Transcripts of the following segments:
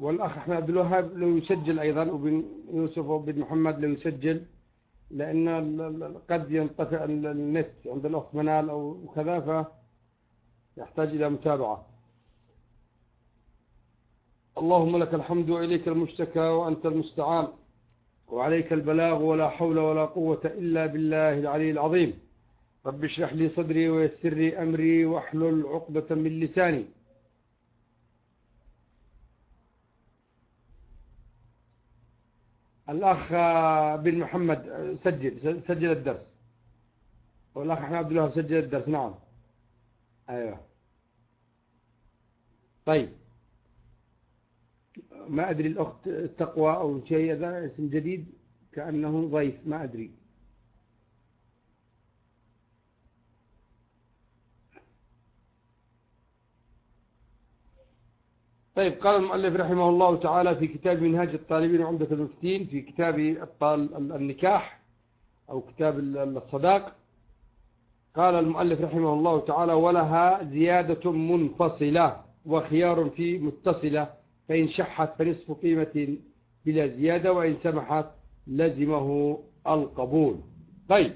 والأخ أحمد عبد الوهاب لو يسجل أيضا، وبن يوسف وبن محمد لو يسجل، لأن قد ينطفئ النت عند الأخت منال أو كذا، فيحتاج إلى متابعة. اللهم لك الحمد وإليك المشتكى وأنت المستعان وعليك البلاغ ولا حول ولا قوة إلا بالله العلي العظيم. رب اشرح لي صدري ويسر لي أمري واحلل عقدة من لساني. الأخ بن محمد سجل الدرس، والأخ أحمد عبد الله سجل الدرس. نعم أيوه. طيب ما أدري الأخت تقوى أو شيء، هذا اسم جديد كأنه ضيف، ما أدري. طيب قال المؤلف رحمه الله تعالى في كتاب منهاج الطالبين وعمدة المفتين، في كتاب النكاح أو كتاب الصداق، قال المؤلف رحمه الله تعالى: ولها زيادة منفصلة وخيار في متصلة، فإن شحت فنصف قيمة بلا زيادة، وإن سمحت لزمه القبول. طيب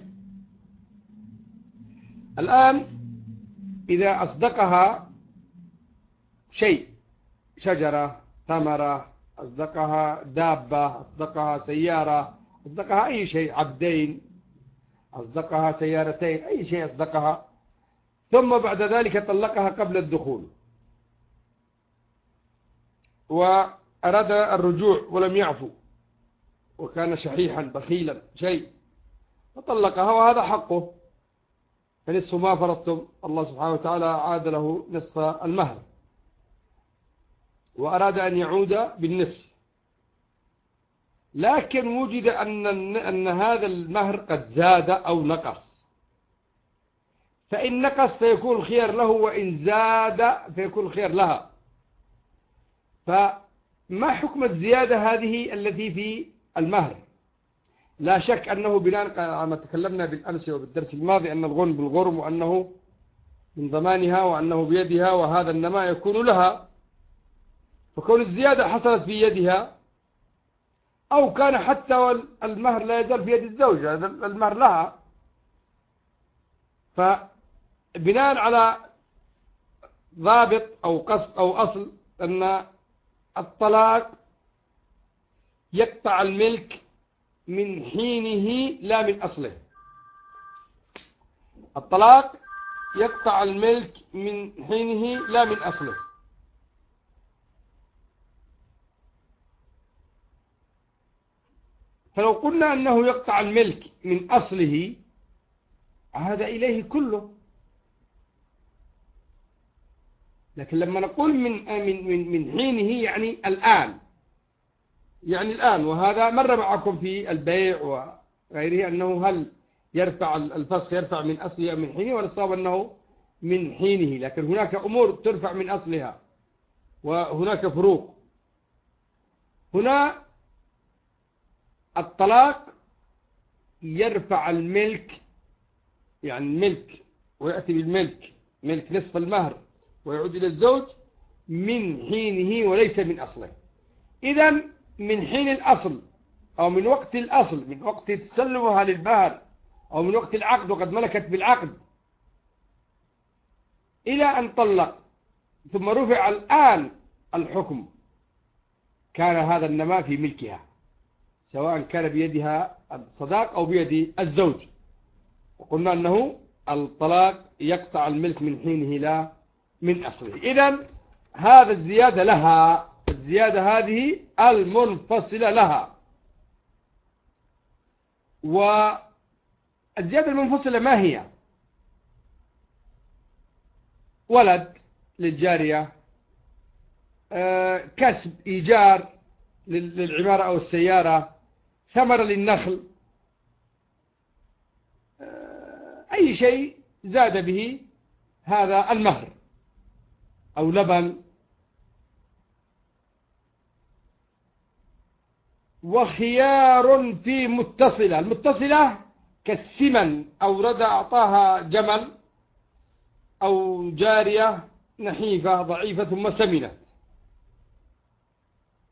الآن إذا أصدقها شيء، شجرة، ثمرة، أصدقها دابة، أصدقها سيارة، أصدقها أي شيء، عبدين، أصدقها سيارتين، أي شيء أصدقها، ثم بعد ذلك طلقها قبل الدخول وأراد الرجوع ولم يعفو وكان شحيحا بخيلا شيء، فطلقها وهذا حقه، فنصف ما فرضتم، الله سبحانه وتعالى عاد له نصف المهر، وأراد أن يعود بالنصف، لكن وجد أن هذا المهر قد زاد أو نقص، فإن نقص فيكون الخيار له، وإن زاد فيكون الخيار لها. فما حكم الزيادة هذه التي في المهر؟ لا شك أنه بناء على ما تكلمنا بالأمس وبالدرس الماضي أن الغنم بالغرم، وأنه من ضمانها، وأنه بيدها، وهذا النماء يكون لها، فكون الزيادة حصلت في يدها، أو كان حتى والمهر لا يزال في يد الزوجة، المهر لها، فبناء على ضابط أو قصد أو أصل أن الطلاق يقطع الملك من حينه لا من أصله. الطلاق يقطع الملك من حينه لا من أصله. فلو قلنا أنه يقطع الملك من أصله عاد إليه كله، لكن لما نقول من حينه يعني الآن، يعني الآن، وهذا مر معكم في البيع وغيره أنه هل يرفع الفسخ يرفع من أصله أم من حينه، والصواب أنه من حينه، لكن هناك أمور ترفع من أصلها وهناك فروق. هنا الطلاق يرفع الملك، يعني الملك، ويأتي بالملك، ملك نصف المهر، ويعود إلى الزوج من حينه وليس من أصله. إذن من حين الأصل، أو من وقت الأصل، من وقت تسلمها للمهر، أو من وقت العقد وقد ملكت بالعقد، إلى أن طلق ثم رفع الآن الحكم، كان هذا النماء في ملكها، سواء كان بيدها الصداق أو بيد الزوج. وقلنا أنه الطلاق يقطع الملك من حينه لا من أصله. إذن هذا الزيادة لها، الزيادة هذه المنفصلة لها. والزيادة المنفصلة ما هي؟ ولد للجارية، كسب، إيجار للعمارة أو السيارة، ثمرة للنخل، أي شيء زاد به هذا المهر، أو لبن. وخيار في متصلة، المتصلة كالثمن، أو رد أعطاها جمل أو جارية نحيفة ضعيفة ثم سمنت،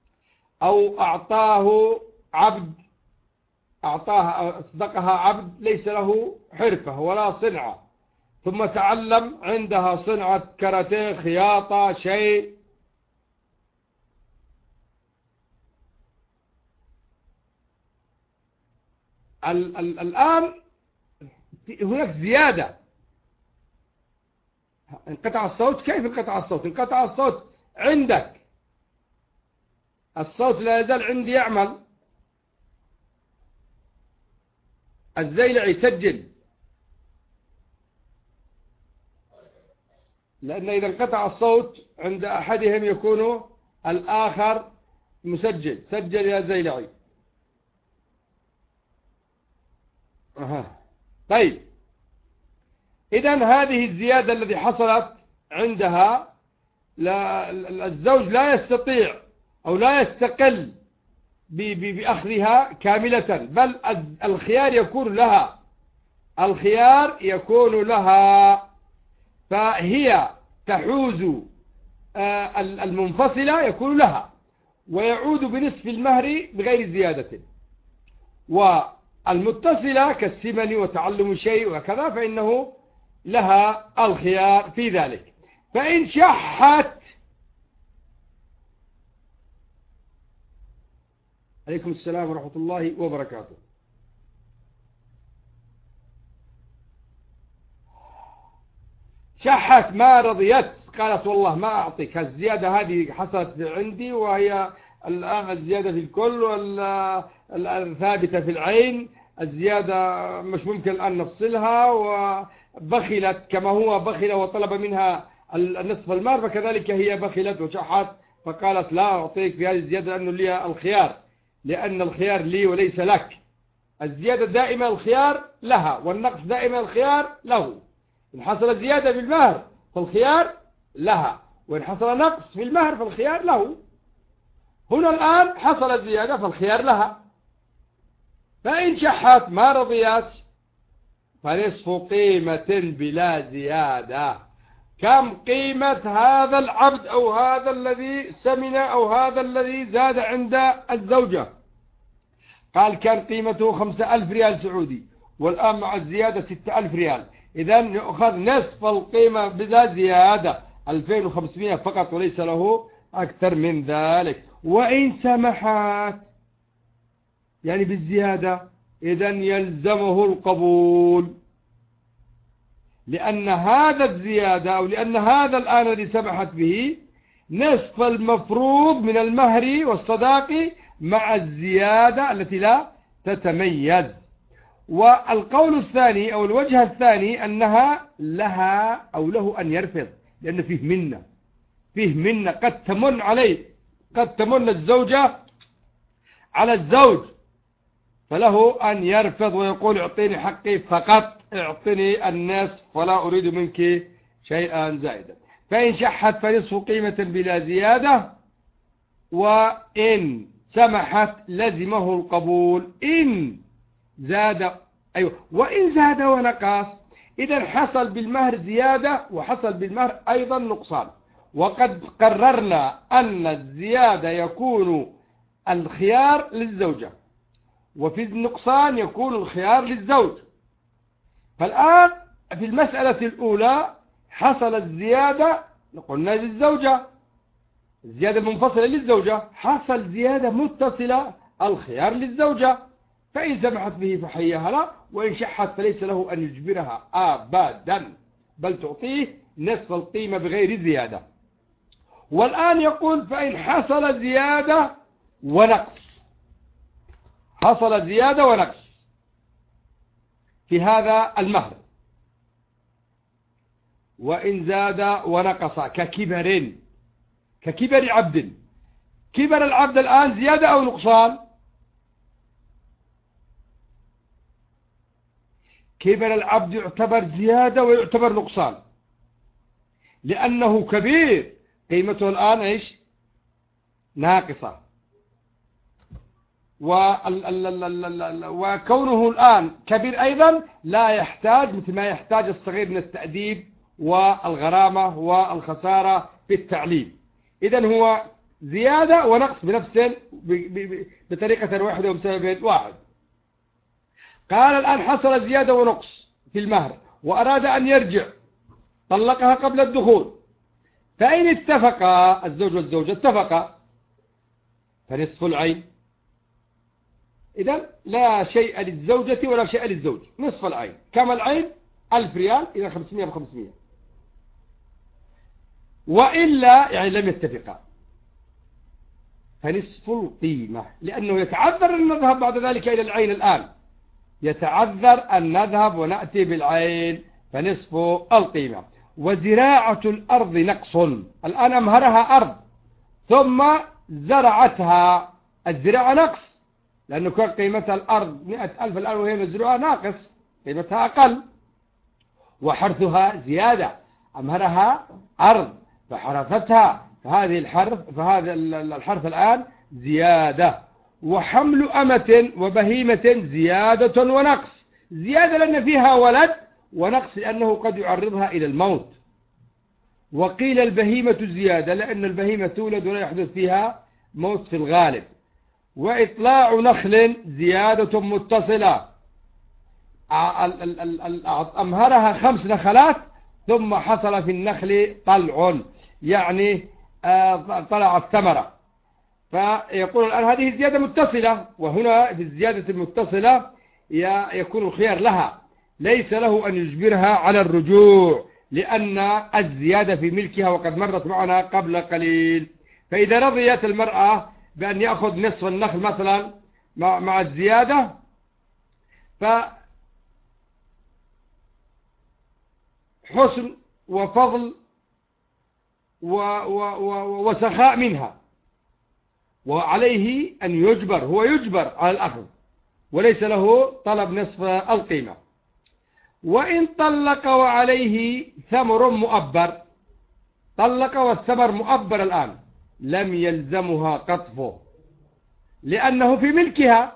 أو أعطاه عبد، أعطاها أصدقها عبد ليس له حرفة ولا صنعة، ثم تعلم عندها صنعة كاراتيه، خياطة، شيء، الآن هناك زيادة. انقطع الصوت. كيف انقطع الصوت؟ انقطع الصوت عندك، الصوت لا يزال عندي يعمل. الزيلعي يسجل، لأن إذا انقطع الصوت عند أحدهم يكون الآخر مسجل. سجل يا زيلعي. طيب، إذن هذه الزيادة التي حصلت عندها، الزوج لا يستطيع أو لا يستقل بأخذها كاملة، بل الخيار يكون لها. الخيار يكون لها، فهي تحوز المنفصلة يكون لها، ويعود بنصف المهر بغير زيادة. والمتصلة كالسمن وتعلم شيء وكذا فإنه لها الخيار في ذلك. فإن شحت، عليكم السلام ورحمة الله وبركاته. شحت ما رضيت، قالت والله ما أعطيك، الزيادة هذه حصلت عندي وهي الآن الزيادة في الكل والثابتة في العين، الزيادة مش ممكن الآن نفصلها، وبخلت كما هو بخل وطلب منها النصف المال، فكذلك هي بخلت وشحت، فقالت لا أعطيك في هذه الزيادة لأنه لي الخيار، لأن الخيار لي وليس لك. الزيادة دائما الخيار لها، والنقص دائما الخيار له. إن حصل زيادة في المهر فالخيار لها، وإن حصل نقص في المهر فالخيار له. هنا الآن حصل زيادة فالخيار لها. فإن شحت ما رضيت فنصف قيمة بلا زيادة. كم قيمة هذا العبد أو هذا الذي سمن أو هذا الذي زاد عند الزوجة؟ قال كان قيمته 5000 ريال سعودي، والآن مع الزيادة 6000 ريال. إذن يأخذ نصف القيمة بلا زيادة، 2500 فقط، وليس له أكثر من ذلك. وإن سمحت يعني بالزيادة، إذن يلزمه القبول، لأن هذا الزيادة أو لأن هذا الآن الذي سمحت به نصف المفروض من المهر والصداق مع الزيادة التي لا تتميز. والقول الثاني أو الوجه الثاني أنها لها أو له أن يرفض، لأن فيه منة قد تمن عليه، قد تمن الزوجة على الزوج، فله أن يرفض ويقول اعطيني حقي فقط، اعطني النصف ولا أريد منك شيئا زائدا. فإن شحت فنصف قيمة بلا زيادة، وإن سمحت لزمه القبول. إن زاد، وإن زاد ونقص، إذا حصل بالمهر زيادة وحصل بالمهر أيضا نقصان. وقد قررنا أن الزيادة يكون الخيار للزوجة، وفي النقصان يكون الخيار للزوج. فالآن في المسألة الأولى حصل الزيادة قلنا للزوجة، الزيادة منفصلة للزوجة، حصل زيادة متصلة الخيار للزوجة. فإن سمحت به فحياها لا، وإن شحت فليس له أن يجبرها أبدا، بل تعطيه نصف القيمة بغير زيادة. والآن يقول فإن حصل زيادة ونقص، حصل زيادة ونقص في هذا المهر، وإن زاد ونقص ككبر عبد. كبر العبد الآن زيادة أو نقصان؟ كبر العبد يعتبر زيادة ويعتبر نقصان، لأنه كبير، قيمته الآن إيش؟ ناقصة. وكونه الآن كبير أيضا لا يحتاج مثل ما يحتاج الصغير من التأديب والغرامة والخسارة في التعليم. إذن هو زيادة ونقص بنفس بطريقة واحدة وبسبب واحد. قال الآن حصل زيادة ونقص في المهر وأراد أن يرجع، طلقها قبل الدخول، فإن اتفقا الزوج والزوجة اتفقا فنصف العين. إذن لا شيء للزوجة ولا شيء للزوج، نصف العين. كما العين 1000 ريال، إذا 500 ب500. وإلا يعني لم يتفقا فنصف القيمة، لأنه يتعذر أن نذهب بعد ذلك إلى العين. الآن يتعذر أن نذهب ونأتي بالعين، فنصف القيمة. وزراعة الأرض نقص. الآن أمهرها أرض ثم زرعتها، الزراعة نقص، لأنه كان قيمتها الأرض 100,000 الآن وهي مزروعة ناقص، قيمتها أقل. وحرثها زيادة، أمهرها أرض فحرثتها، فهذا الحرث الآن زيادة. وحمل أمة وبهيمة زيادة ونقص. زيادة لأن فيها ولد، ونقص لأنه قد يعرضها إلى الموت. وقيل البهيمة زيادة لأن البهيمة تولد ولا يحدث فيها موت في الغالب. وإطلاع نخل زيادة متصلة، أمهرها 5 نخلات ثم حصل في النخل طلع، يعني طلعت ثمرة، فيقول الآن هذه زيادة متصلة. وهنا في الزيادة المتصلة يكون الخيار لها، ليس له أن يجبرها على الرجوع، لأن الزيادة في ملكها وقد مرت معنا قبل قليل. فإذا رضيت المرأة بأن يأخذ نصف النخل مثلا مع الزيادة، فحسن وفضل وسخاء منها، وعليه أن يجبر، هو يجبر على الأخذ وليس له طلب نصف القيمة. وإن طلق وعليه ثمر مؤبر، طلق والثمر مؤبر الآن، لم يلزمها قطفه لأنه في ملكها.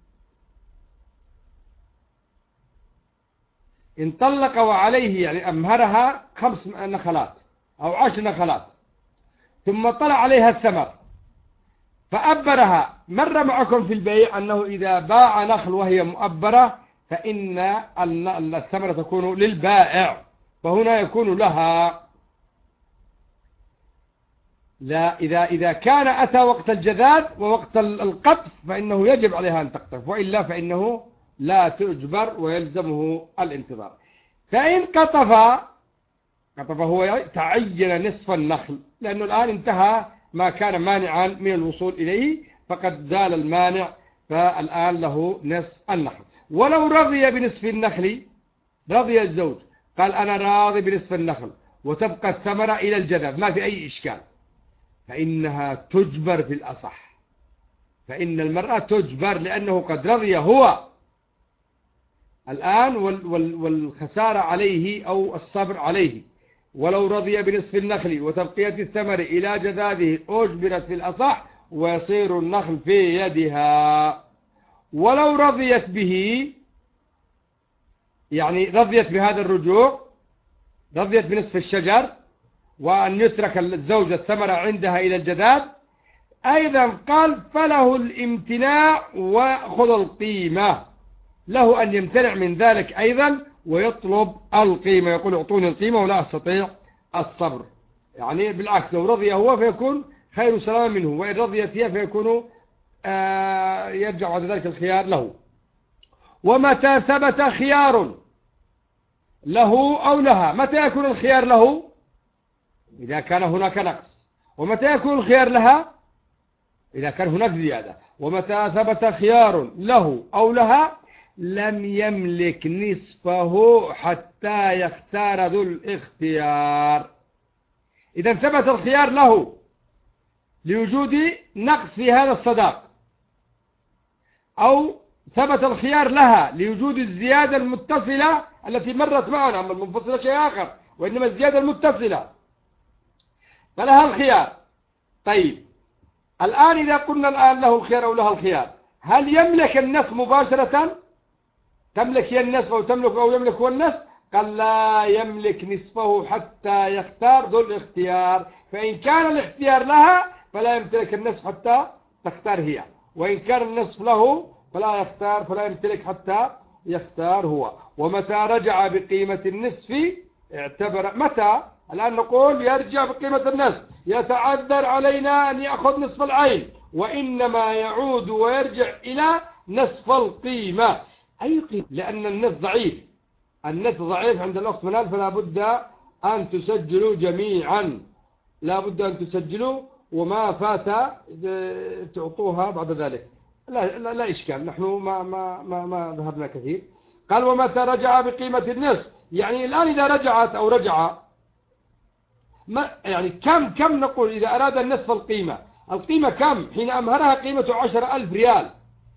إن طلق وعليه يعني أمهرها 5 نخلات أو 10 نخلات، ثم طلع عليها الثمر فأبرها. مر معكم في البيع أنه إذا باع نخل وهي مؤبرة فإن الثمرة تكون للبائع، فهنا يكون لها. لا، إذا كان أتى وقت الجذاذ ووقت القطف فإنه يجب عليها أن تقطف، وإلا فإنه لا تجبر ويلزمه الانتظار. فإن قطف هو تعين نصف النخل، لأنه الآن انتهى ما كان مانعا من الوصول إليه، فقد زال المانع، فالآن له نصف النخل. ولو رضي بنصف النخل، رضي الزوج قال أنا راضي بنصف النخل وتبقى الثمرة إلى الجذاذ، ما في أي إشكال، فإنها تجبر في الأصح. فإن المرأة تجبر لأنه قد رضي هو الآن، والخسارة عليه أو الصبر عليه. ولو رضي بنصف النخل وتبقية الثمر إلى جذاذه أجبرت في الأصح، ويصير النخل في يدها. ولو رضيت به، يعني رضيت بهذا الرجوع، رضيت بنصف الشجر وأن يترك الزوج الثمرة عندها إلى الجذاذ، أيضا قال فله الامتناع وخذ القيمة، له أن يمتنع من ذلك أيضا ويطلب القيمة، يقول اعطوني القيمة ولا أستطيع الصبر. يعني بالعكس، لو رضي هو فيكون خير سلام منه، وإن رضيت هي فيكون يرجع بعد ذلك الخيار له. ومتى ثبت خيار له أو لها، متى يكون الخيار له؟ إذا كان هناك نقص. ومتى يكون الخيار لها؟ إذا كان هناك زيادة. ومتى ثبت خيار له أو لها لم يملك نصفه حتى يختار ذو الاختيار. إذا ثبت الخيار له لوجود نقص في هذا الصداق، أو ثبت الخيار لها لوجود الزيادة المتصلة التي مرت معنا، أما المنفصلة شيء آخر، وإنما الزيادة المتصلة، فلها الخيار. طيب الآن إذا قلنا الآن له الخيار أو لها الخيار، هل يملك النصف مباشرة؟ تملك هي النصف أو تملك أو يملك هو النصف؟ قال لا يملك نصفه حتى يختار ذو الاختيار. فإن كان الاختيار لها فلا يمتلك النصف حتى تختار هي، وإن كان النصف له فلا يمتلك حتى يختار هو. ومتى رجع بقيمة النصف اعتبر، متى الآن نقول يرجع بقيمة النصف، يتعذر علينا أن يأخذ نصف العين، وإنما يعود ويرجع إلى نصف القيمة. أي قيمة؟ لأن النصف ضعيف، النصف ضعيف عند الأخت منال، فلا بد أن تسجلوا جميعا، لا بد أن تسجلوا، وما فات تعطوها بعد ذلك. لا إشكال، نحن ما ذهبنا كثير. قال ومتى رجع بقيمة النصف، يعني الآن إذا رجعت أو رجع يعني كم نقول إذا أراد النصف القيمة كم حين أمهرها قيمة 10,000 ريال.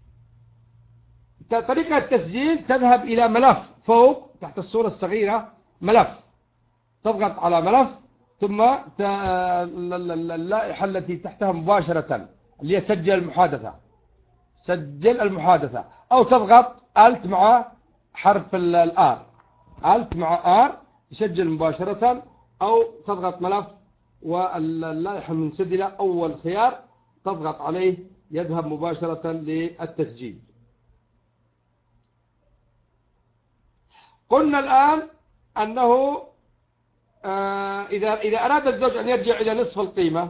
طريقة التسجيل تذهب إلى ملف فوق تحت الصورة الصغيرة، ملف، تضغط على ملف، ثم اللائحة التي تحتها مباشرة اللي هي سجل المحادثة، أو تضغط ألت مع حرف الآر، ألت مع آر يسجل مباشرة، أو تضغط ملف واللائحة المنسدلة أول خيار تضغط عليه يذهب مباشرة للتسجيل. قلنا الآن أنه إذا أراد الزوج أن يرجع إلى نصف القيمة،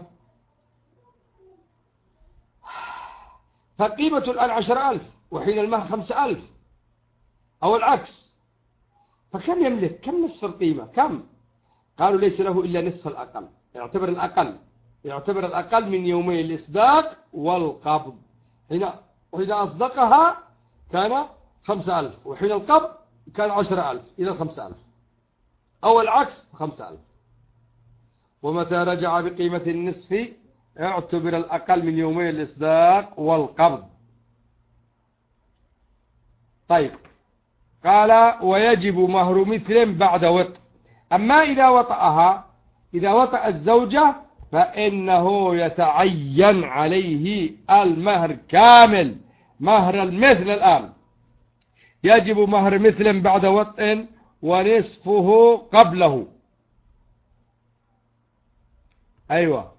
فقيمة الآن 10,000 وحين المهر 5,000 أو العكس، فكم يملك؟ كم نصف القيمة؟ كم؟ قالوا ليس له إلا نصف الأقل، يعتبر الأقل من يومي الإصداق والقبض. حين أصدقها كان 5,000، وحين القبض كان 10,000 إلى 5,000، أو العكس 5,000. ومتى رجع بقيمة النصف اعتبر الأقل من يومي الإصداق والقبض. طيب، قال ويجب مهر مثل بعد وطء. أما إذا وطأ الزوجة فإنه يتعين عليه المهر كامل، مهر المثل. الآن يجب مهر مثل بعد وطء ونصفه قبله. أيوة،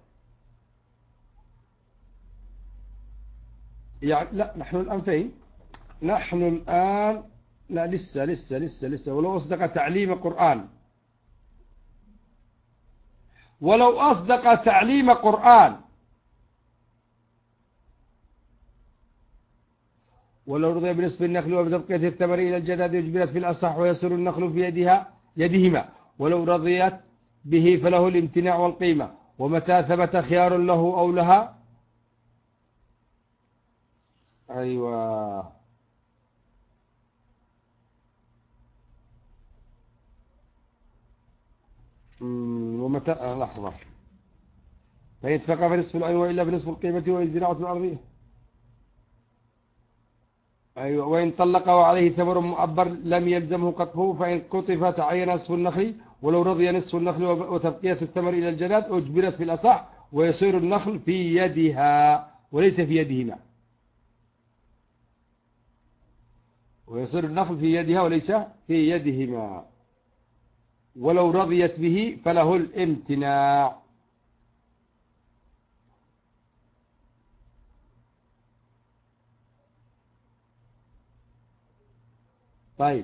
يعني لا، نحن الآن فين؟ نحن الآن لا، لسه ولو أصدق تعليم قرآن، ولو رضي بنصف النخل وبتبقية الثمر إلى الجداد يجبرت في الأصح ويسر النخل في يدهما، ولو رضيت به فله الامتناع والقيمة. ومتى ثبت خيار له أو لها، أيوة، ومتى لحظة، فإن اتفق بنصف العين وإلا بنصف القيمة والزراعة الأرضية. أيوة، وإن طلق وعليه ثمر مؤبر لم يلزمه قطفه، فإن قطف تعين نصف النخل، ولو رضي نصف النخل وتبقية الثمر إلى الجداد أجبرت في الأصح ويصير النخل في يدها وليس في يدهما، ويصير النخل في يدها وليس في يدهما. ولو رضيت به فله الامتناع. طيب،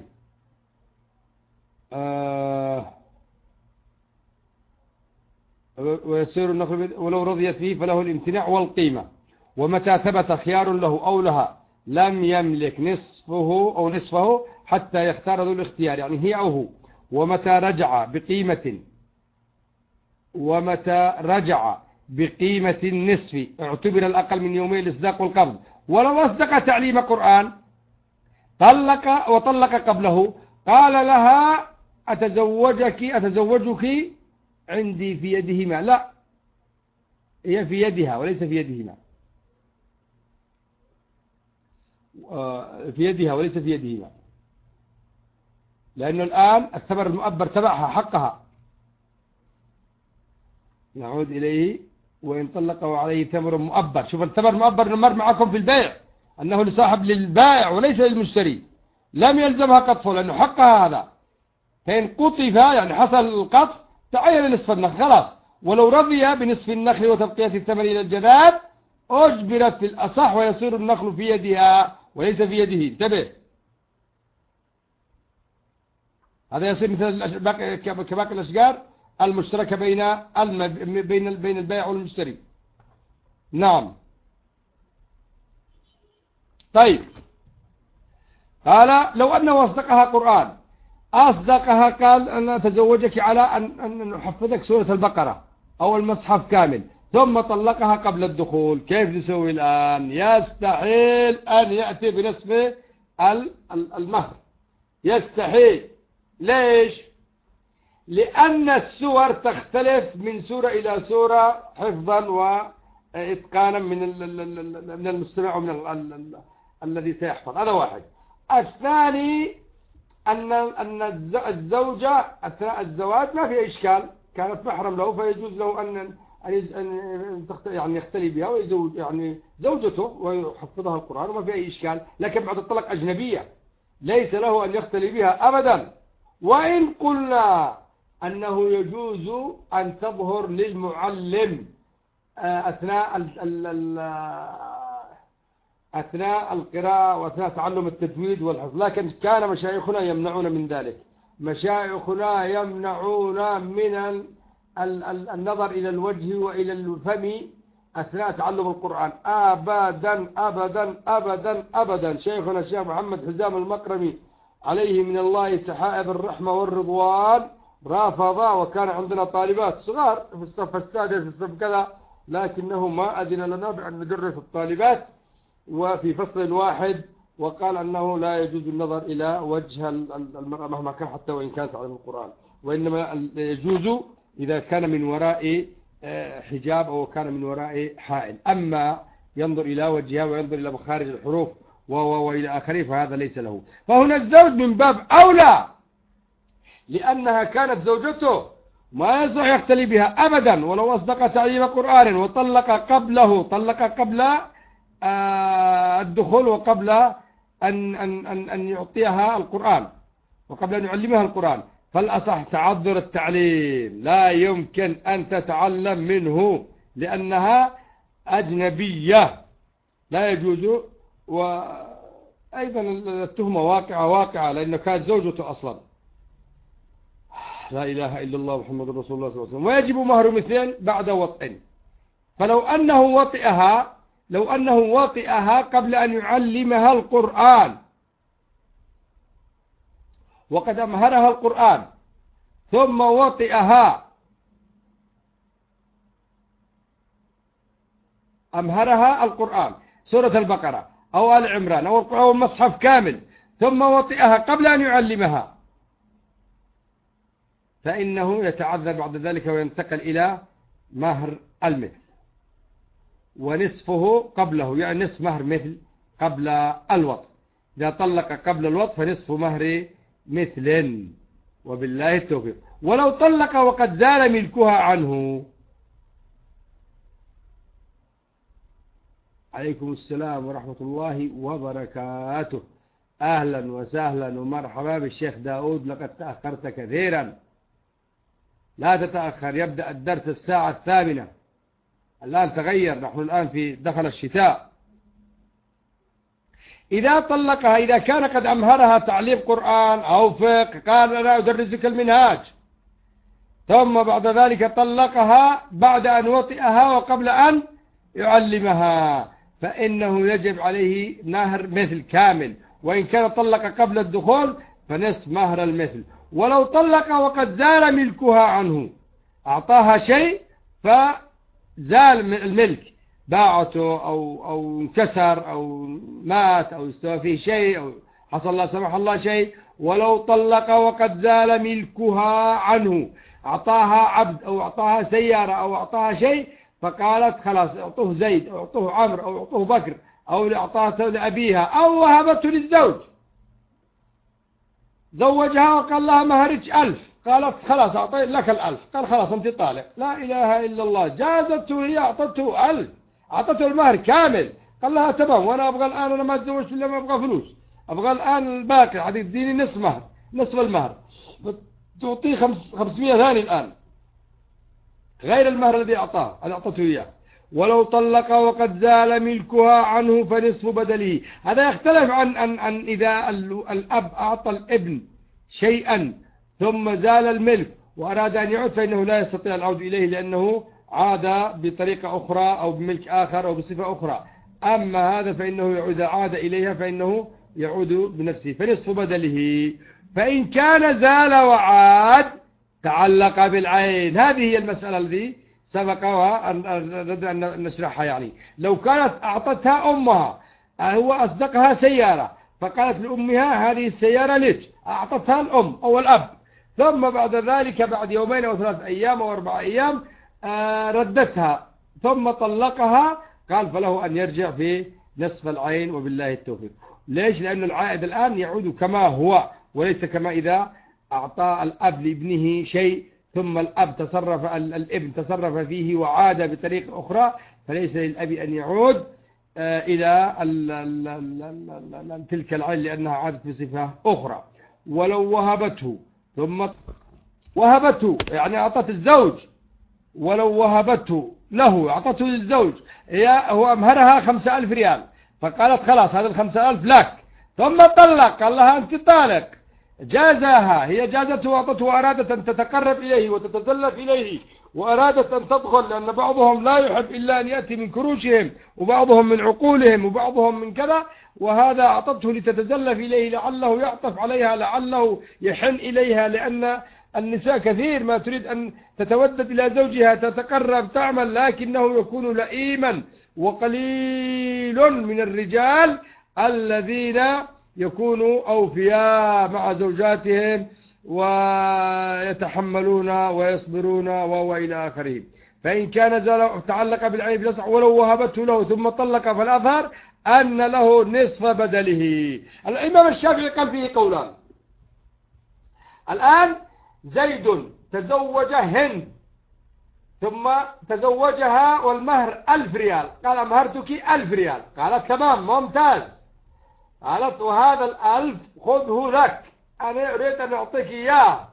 ويصير النخل ولو رضيت به فله الامتناع والقيمة. ومتى ثبت خيار له أو لها لم يملك نصفه حتى يختار ذو الاختيار، يعني هي أو هو. ومتى رجع بقيمة النصف اعتبر الأقل من يومي الإصداق والقبض. ولو أصدق تعليم قرآن وطلق قبله، قال لها أتزوجك عندي في يدهما، لا، هي في يدها وليس في يدهما، في يدها وليس في يدهما، لأنه الآن الثمر المؤبر تبعها حقها. نعود إليه. وإن طلق وعليه ثمر مؤبر، شوف الثمر المؤبر مر معكم في البيع أنه لصاحب للبائع وليس للمشتري، لم يلزمها قطفه لأنه حقها هذا. فإن قطف يعني حصل القطف تعين نصف النخل خلاص، ولو رضي بنصف النخل وتبقية الثمر إلى الجذاذ أجبرت في الأصح ويصير النخل في يدها وليس في يده. انتبه، هذا يصير مثل كباقي الأشجار المشتركة بين البائع والمشتري. نعم. طيب، قال لو أنه أصدقها قرآن، أصدقها قال أنا أتزوجك على أن نحفظك سورة البقرة أو المصحف كامل، ثم طلقها قبل الدخول، كيف نسوي الآن؟ يستحيل أن يأتي بنصف المهر، يستحيل. ليش؟ لأن السور تختلف من سورة إلى سورة حفظا وإتقانا من المستمع ومن الذي سيحفظ. هذا واحد. الثاني أن الزوجة أثناء الزواج ما في إشكال، كانت محرم له، فيجوز له أن يعني يختلي بها ويزوج يعني زوجته ويحفظها القرآن وما في أي إشكال. لكن بعد الطلاق أجنبية، ليس له أن يختلي بها أبدا. وإن قلنا أنه يجوز أن تظهر للمعلم أثناء القراءة وأثناء تعلم التجويد والحفظ، لكن كان مشايخنا يمنعون من ذلك. مشايخنا يمنعون من النظر إلى الوجه وإلى الفم أثناء تعلم القرآن أبدا أبدا أبدا أبدا. شيخنا الشيخ محمد حزام المقرمي عليه من الله سحائب الرحمة والرضوان رافض، وكان عندنا طالبات صغار في الصف السادس في الصف كذا، لكنه ما أذن لنا بأن ندرس الطالبات وفي فصل واحد، وقال أنه لا يجوز النظر إلى وجه المرأة مهما كان حتى وإن كانت تعلم القرآن، وإنما يجوز إذا كان من وراء حجاب أو كان من وراء حائل. أما ينظر إلى وجهها وينظر إلى مخارج الحروف وإلى آخره فهذا ليس له. فهنا الزوج من باب أولى، لأنها كانت زوجته ما يصح يختلي بها أبدا، ولو أصدق تعليم قرآن وطلق قبله، طلق قبل الدخول وقبل أن يعطيها القرآن وقبل أن يعلمها القرآن، فالأصح تعذر التعليم، لا يمكن أن تتعلم منه لأنها أجنبية، لا يجوز. وأيضا التهمة واقعة لأنه كانت زوجته أصلا. لا إله إلا الله محمد رسول الله صلى الله عليه وسلم. ويجب مهر مثلين بعد وطئ. فلو أنه وطئها قبل أن يعلمها القرآن وقد أمهرها القرآن ثم أمهرها القرآن سورة البقرة أو آل عمران أو المصحف كامل ثم وطئها قبل أن يعلمها، فإنه يتعذر بعد ذلك وينتقل إلى مهر المثل ونصفه قبله، يعني نصف مهر مثل قبل الوطء. إذا طلق قبل الوطء فنصف مهر مثل، وبالله التوفيق. ولو طلق وقد زال ملكها عنه. عليكم السلام ورحمة الله وبركاته. أهلا وسهلا ومرحبا بالشيخ داود، لقد تأخرت كثيرا. لا تتأخر، يبدأ الدرس الساعة 8. الآن تغير، نحن الآن دخل الشتاء. إذا طلقها إذا كان قد أمهرها تعليم قرآن أو فقه، قال أنا أدرسك المنهاج، ثم بعد ذلك طلقها بعد أن وطئها وقبل أن يعلمها، فإنه يجب عليه مهر مثل كامل، وإن كان طلق قبل الدخول فنصف مهر المثل. ولو طلق وقد زال ملكها عنه، أعطاها شيء فزال الملك، باعته أو انكسر أو مات أو استوى فيه شيء أو حصل لا سمح الله شيء، ولو طلق وقد زال ملكها عنه، أعطاها عبد أو أعطاها سيارة أو أعطاها شيء، فقالت خلاص أعطوه زيد أو أعطوه عمرو أو أعطوه بكر أو أعطاته لأبيها أو وهبته للزوج، زوجها وقال لها مهرج 1000، قالت خلاص أعطيت لك 1000، قال خلاص أنت طالق. لا إله إلا الله، جازته هي، أعطته 1000، أعطته المهر كامل، قال لها تمام، وأنا أبغى الآن، أنا ما تزوجت إلا ما أبغى فلوس، أبغى الآن الباقي، عاد تديني نصف مهر، نصف المهر، تعطيه 500 ثاني الآن، غير المهر الذي أعطته إياه. ولو طلق وقد زال ملكها عنه فنصف بدله. هذا يختلف عن إذا الأب أعطى الابن شيئا ثم زال الملك وأراد أن يعود، فإنه لا يستطيع العود إليه لأنه عاد بطريقة أخرى أو بملك آخر أو بصفة أخرى. أما هذا فإنه يعود، عاد إليها فإنه يعود بنفسه، فنصف بدله. فإن كان زال وعاد تعلق بالعين. هذه هي المسألة التي سبق ونريد أن نشرحها. يعني لو كانت أعطتها أمها، هو أصدقها سيارة، فقالت لأمها هذه السيارة لك، أعطتها الأم أو الأب، ثم بعد ذلك بعد يومين أو 3 أيام أو 4 أيام ردتها ثم طلقها، قال فله أن يرجع في نصف العين وبالله التوفيق. ليش؟ لأن العائد الآن يعود كما هو، وليس كما إذا أعطى الأب لابنه شيء ثم الابن تصرف فيه وعاد بطريقة أخرى، فليس للأب أن يعود إلى تلك العين لأنها عادت بصفة أخرى. ولو وهبته ثم وهبته يعني أعطت الزوج، ولو وهبته له أعطته للزوج، هو أمهرها 5000 ريال، فقالت خلاص هذا 5000 لك، ثم طلق، قال لها أنت طالق، جازها، هي جازته وأعطته وأرادت أن تتقرب إليه وتتزلف إليه وأرادت أن تدخل، لأن بعضهم لا يحب إلا أن يأتي من كروشهم وبعضهم من عقولهم وبعضهم من كذا، وهذا أعطته لتتزلف إليه لعله يعطف عليها، لعله يحن إليها، لأن النساء كثير ما تريد أن تتودد إلى زوجها، تتقرب، تعمل، لكنه يكون لئيما. وقليل من الرجال الذين يكونوا أوفياء مع زوجاتهم ويتحملون ويصبرون وإلى آخره. فإن كان زال تعلق بالعين بلسع ولو وهبته له ثم طلق فالأظهر أن له نصف بدله. الإمام الشافعي قال فيه قولان. الآن زيد تزوج هند ثم تزوجها والمهر 1000 ريال، قال أمهرتك 1000 ريال، قالت تمام ممتاز، قالت وهذا 1000 خذه لك، أنا أريد أن أعطيك إياه،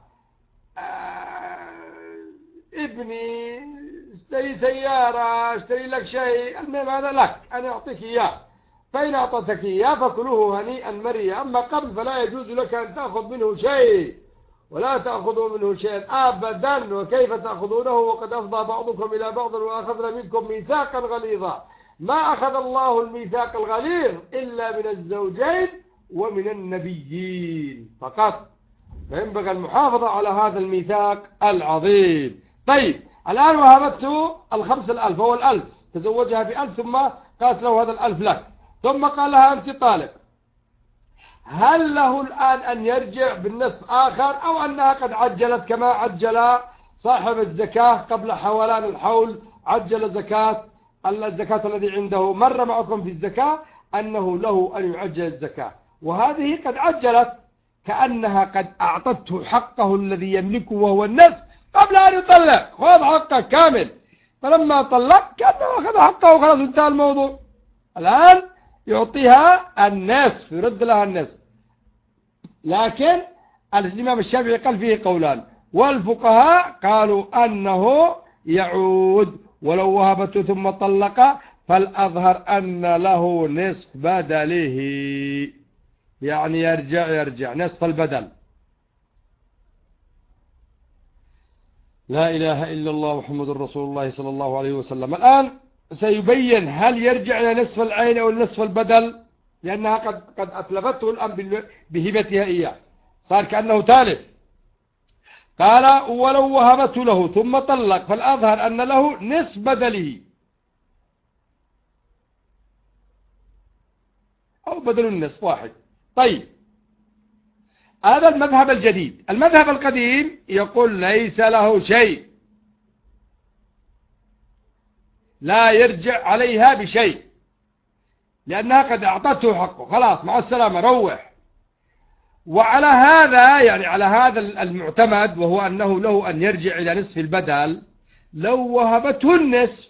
ابني اشتري سيارة، اشتري لك شيء، المهم هذا لك، أنا أعطيك إياه، فإن أعطتك إياه فكلوه هنيئا مريا، أما قبل فلا يجوز لك أن تأخذ منه شيء ولا تأخذوا منه شيئا أبدا. وكيف تأخذونه وقد أفضى بعضكم إلى بعض وأخذنا منكم ميثاقا غليظا. ما أخذ الله الميثاق الغليظ إلا من الزوجين ومن النبيين فقط، فينبغي المحافظة على هذا الميثاق العظيم. طيب الآن وهبته 5000، هو 1000 تزوجها ب1000 ثم قالت له هذا 1000 لك، ثم قال لها أنت طالق، هل له الآن أن يرجع بالنصف آخر أو أنها قد عجلت كما عجل صاحب الزكاة قبل حولان الحول، عجل الزكاة الذي عنده؟ مر معكم في الزكاة أنه له أن يعجل الزكاة، وهذه قد عجلت كأنها قد أعطته حقه الذي يملكه وهو النصف قبل أن يطلق، خذ حقك كامل، فلما طلق كأنه أخذ حقه وخلاص انتهى الموضوع. الآن يعطيها النصف، يرد لها النصف. لكن الإمام الشافعي قال فيه قولان، والفقهاء قالوا أنه يعود ولو وهبته ثم طلق، فالأظهر أن له نصف بدله، يعني يرجع نصف البدل. لا إله إلا الله محمد رسول الله صلى الله عليه وسلم. الآن سيبين هل يرجع إلى نصف العين أو نصف البدل، لأنها قد أتلفته الآن بهبتها إياه، صار كأنه تالف. قال ولو وهبته له ثم طلق فالأظهر أن له نصف بدله أو بدل النصف واحد. طيب هذا المذهب الجديد. المذهب القديم يقول ليس له شيء، لا يرجع عليها بشيء، لأنها قد أعطته حقه، خلاص مع السلامة روح. وعلى هذا يعني على هذا المعتمد، وهو أنه له أن يرجع إلى نصف البدل، لو وهبته النصف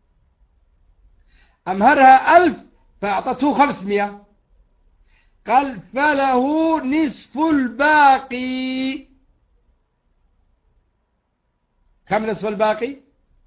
أمهرها 1000 فأعطته 500، قال فله نصف الباقي. كم نصف الباقي؟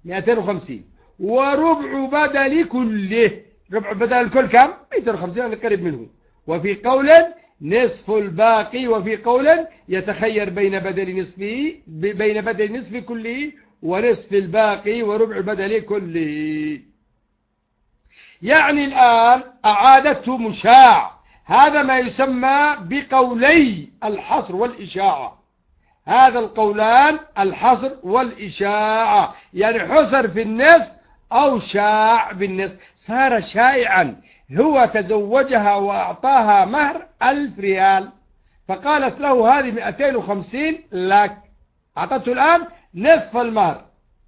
250 وربع بدل كله، ربع بدل الكل كم؟ 250 يعني قريب منه. وفي قول نصف الباقي، وفي قول يتخير بين بدل نصف كله ونصف الباقي وربع بدل كله. يعني الآن أعادته مشاع. هذا ما يسمى بقولي الحصر والإشاعة. هذا القولان الحصر والإشاعة، يعني حصر في النصف أو شاع بالنصف، صار شائعا. هو تزوجها وأعطاها مهر 1000 ريال، فقالت له هذه 250 لك، أعطته الآن نصف المهر.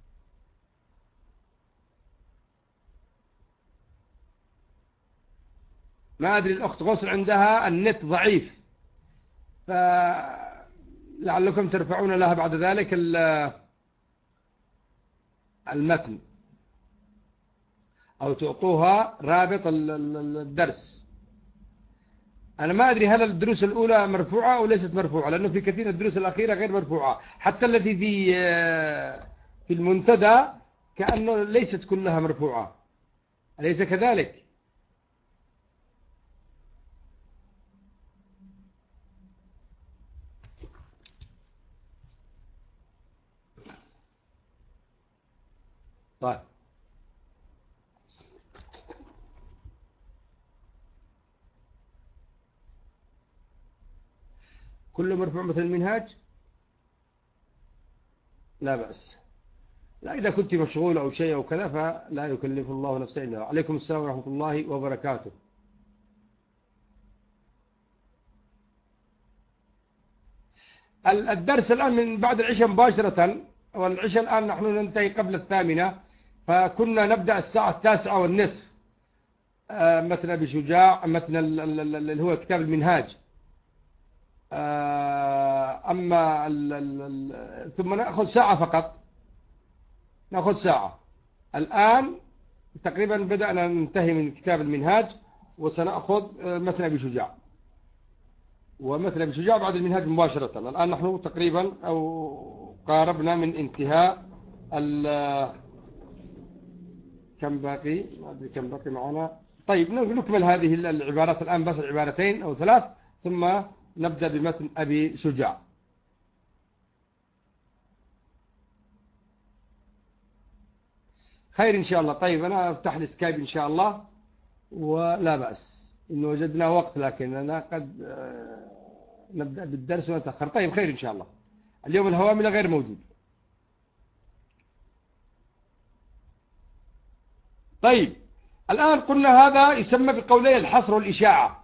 ما أدري الأخت غصن عندها النت ضعيف، فلعلكم ترفعون لها بعد ذلك المتن أو تعطوها رابط الدرس. أنا ما أدري هل الدروس الأولى مرفوعة أو ليست مرفوعة، لأنه في كثير من الدروس الأخيرة غير مرفوعة، حتى التي في المنتدى كأنه ليست كلها مرفوعة، أليس كذلك؟ طيب كله مرفوع مثل المنهاج؟ لا بأس. لا، إذا كنت مشغول أو شيء أو كذا فلا يكلف الله نفسا إلا. عليكم السلام ورحمة الله وبركاته. الدرس الآن من بعد العشاء مباشرة، والعشاء الآن نحن ننتهي قبل 8، فكنا نبدأ الساعة 9:30 متن أبي شجاع، متن اللي هو كتاب المنهاج. أما ثم نأخذ ساعة فقط، نأخذ ساعة. الآن تقريبا بدأنا ننتهي من كتاب المنهاج، وسنأخذ متن أبي شجاع، ومثل أبي شجاع بعد المنهاج مباشرة. الآن نحن تقريبا أو قاربنا من انتهاء كم باقي؟ ما أدري كم باقي معنا. طيب نكمل هذه العبارات الآن، بس العبارتين أو 3، ثم نبدأ بمتن أبي شجاع. خير إن شاء الله. طيب أنا أفتح السكايب إن شاء الله، ولا بأس إن وجدنا وقت، لكن أنا قد نبدأ بالدرس ونتأخر. طيب خير إن شاء الله. اليوم الهوامل غير موجود. طيب الآن قلنا هذا يسمى بقولي الحصر والإشاعة.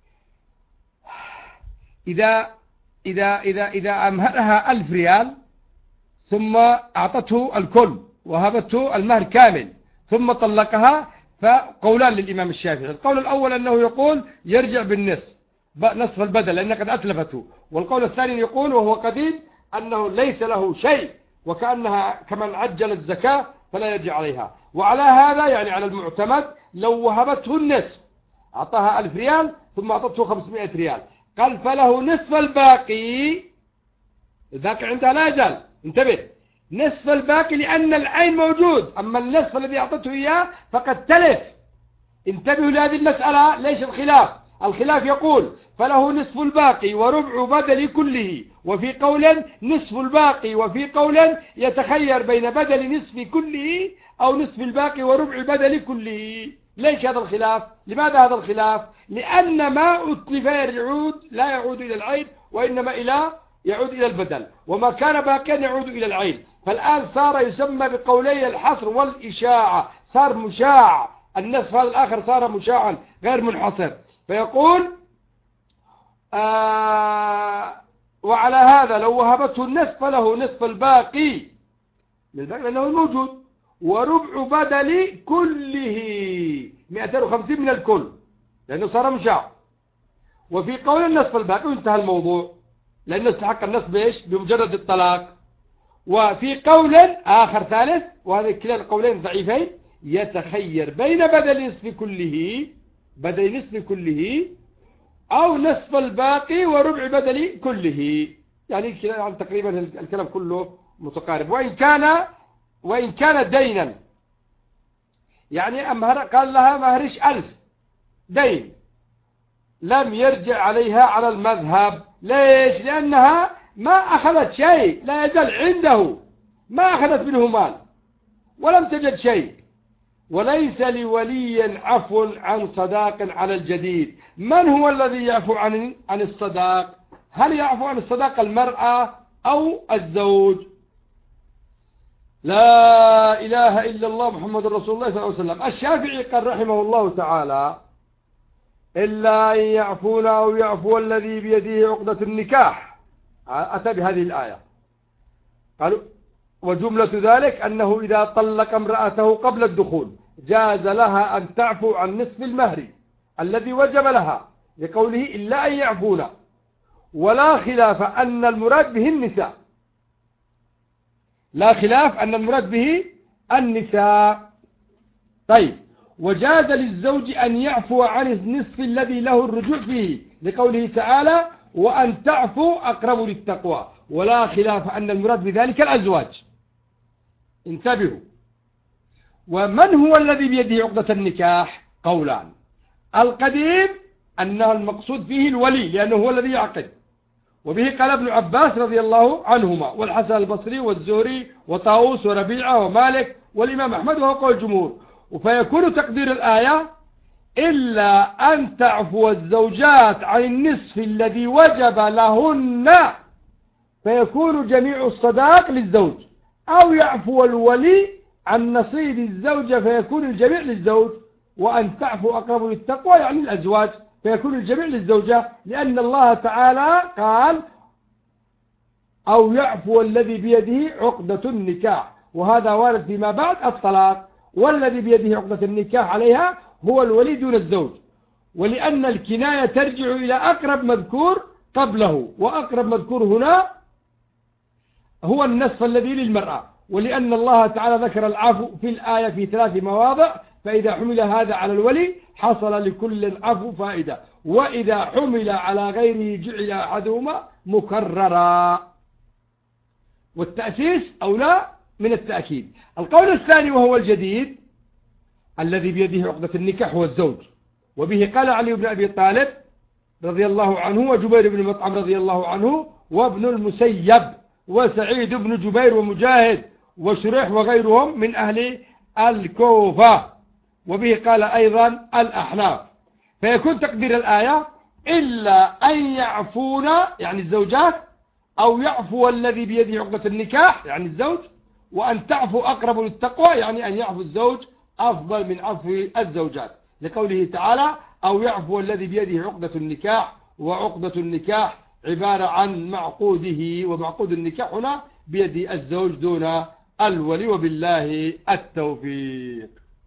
إذا أمهرها 1000 ريال ثم أعطته الكل وهبته المهر كامل ثم طلقها، فقولان للإمام الشافعي. القول الأول أنه يقول يرجع بالنصف، نصف البدل لأنها قد أتلفته. والقول الثاني يقول وهو قديم أنه ليس له شيء، وكأنها كمن عجل الزكاة فلا يرجع عليها. وعلى هذا يعني على المعتمد لو وهبته النصف، أعطاها 1000 ريال ثم أعطته 500 ريال، قال فله نصف الباقي. الباقي عندها لا يزال، انتبه، نصف الباقي لأن العين موجود، أما النصف الذي أعطته إياه فقد تلف. انتبهوا لهذه المسألة. ليش الخلاف؟ الخلاف يقول فله نصف الباقي وربع بدل كله، وفي قول نصف الباقي، وفي قول يتخير بين بدل نصف كله أو نصف الباقي وربع بدل كله. ليش هذا الخلاف؟ لماذا هذا الخلاف؟ لأن ما أتلف لا يعود إلى العين، وإنما يعود إلى البدل، وما كان باقيا يعود إلى العين. فالآن صار يسمى بقولي الحصر والإشاعة، صار مشاع. النصف هذا الآخر صار مشاعا غير منحصر. فيقول وعلى هذا لو وهبته النصف فله نصف الباقي لأنه موجود، وربع بدل كله 250 من الكل لأنه صار مشاع. وفي قول النصف الباقي وانتهى الموضوع، لأنه استحق النصف بإيش؟ بمجرد الطلاق. وفي قول آخر ثالث، وهذه كلا القولين ضعيفين، يتخير بين بدل نصف كله أو نصف الباقي وربع بدل كله. يعني تقريبا الكلام كله متقارب، وإن كان وإن كان دينا، يعني قال لها مهرش 1000 دين، لم يرجع عليها على المذهب. ليش؟ لأنها ما أخذت شيء، لا يزال عنده، ما أخذت منه مال ولم تجد شيء. وليس لولي عفو عن صداق على الجديد. من هو الذي يعفو عن الصداق؟ هل يعفو عن الصداق المرأة أو الزوج؟ لا إله إلا الله محمد رسول الله صلى الله عليه وسلم. الشافعي قال رحمه الله تعالى: إلا أن يعفون أو يعفو الذي بيده عقدة النكاح. أتى بهذه الآية، قالوا وجملة ذلك أنه إذا طلق امرأته قبل الدخول جاز لها أن تعفو عن نصف المهر الذي وجب لها، لقوله إلا أن يعفون، ولا خلاف أن المراد به النساء، لا خلاف أن المراد به النساء. طيب، وجاز للزوج أن يعفو عن النصف الذي له الرجوع فيه، لقوله تعالى: وأن تعفو أقرب للتقوى، ولا خلاف أن المراد بذلك الأزواج. انتبهوا. ومن هو الذي بيده عقدة النكاح؟ قولان: القديم أنه المقصود فيه الولي لأنه هو الذي يعقد، وبه قال ابن عباس رضي الله عنهما والحسن البصري والزهري وطاووس وربيعة ومالك والإمام أحمد، وهو قول الجمهور. فيكون تقدير الآية: إلا أن تعفو الزوجات عن النصف الذي وجب لهن، فيكون جميع الصداق للزوج، أو يعفو الولي عن نصيب الزوجة فيكون الجميع للزوج. وأن تعفو أقرب للتقوى يعني الأزواج، فيكون الجميع للزوجة، لأن الله تعالى قال: أو يعفو الذي بيده عقدة النكاح، وهذا وارد فيما بعد الطلاق، والذي بيده عقدة النكاح عليها هو الولي دون الزوج. ولأن الكناية ترجع إلى أقرب مذكور قبله، وأقرب مذكور هنا هو النصف الذي للمرأة، ولأن الله تعالى ذكر العفو في الآية في 3 مواضع، فإذا حمل هذا على الولي حصل لكل عفو فائدة، وإذا حمل على غيره جعل أحدهما مكررا. والتأسيس أولى من التأكيد. القول الثاني وهو الجديد: الذي بيده عقدة النكاح هو الزوج، وبه قال علي بن أبي طالب رضي الله عنه، وجبير بن مطعم رضي الله عنه، وابن المسيب، وسعيد بن جبير، ومجاهد، وشريح، وغيرهم من أهل الكوفة، وبه قال أيضا الأحناف. فيكون تقدير الآية: إلا أن يعفون يعني الزوجات، أو يعفو الذي بيده عقدة النكاح يعني الزوج، وأن تعفو أقرب للتقوى يعني أن يعفو الزوج أفضل من عفو الزوجات، لقوله تعالى: أو يعفو الذي بيده عقدة النكاح. وعقدة النكاح عبارة عن معقوده، ومعقود النكاح هنا بيد الزوج دون الولي، وبالله التوفيق.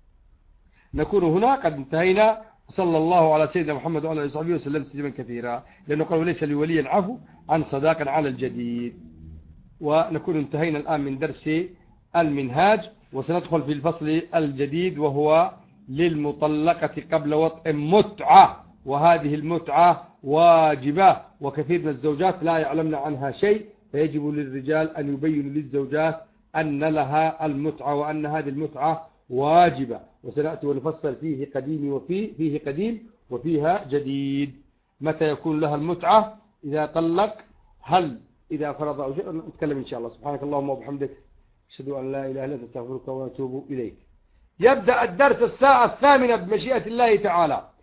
نكون هنا قد انتهينا. صلى الله على سيدنا محمد وعلى اله وصحبه وسلم تسليما كثيرا، لأنه قال: وليس لولي العفو عن صداق على الجديد. ونكون انتهينا الآن من درس المنهاج، وسندخل في الفصل الجديد وهو للمطلقة قبل وطء متعة، وهذه المتعة واجبة، وكثير من الزوجات لا يعلمن عنها شيء، فيجب للرجال أن يبينوا للزوجات أن لها المتعة، وأن هذه المتعة واجبة. وسنأتي ونفصل فيه قديم فيه قديم وفيها جديد. متى يكون لها المتعة؟ إذا طلق، هل إذا فرض أو شيء؟ نتكلم إن شاء الله. سبحانك اللهم وبحمدك، أشهد أن لا إله إلا أنت، أستغفرك وأتوب إليك. يبدأ الدرس الساعة 8 بمشيئة الله تعالى.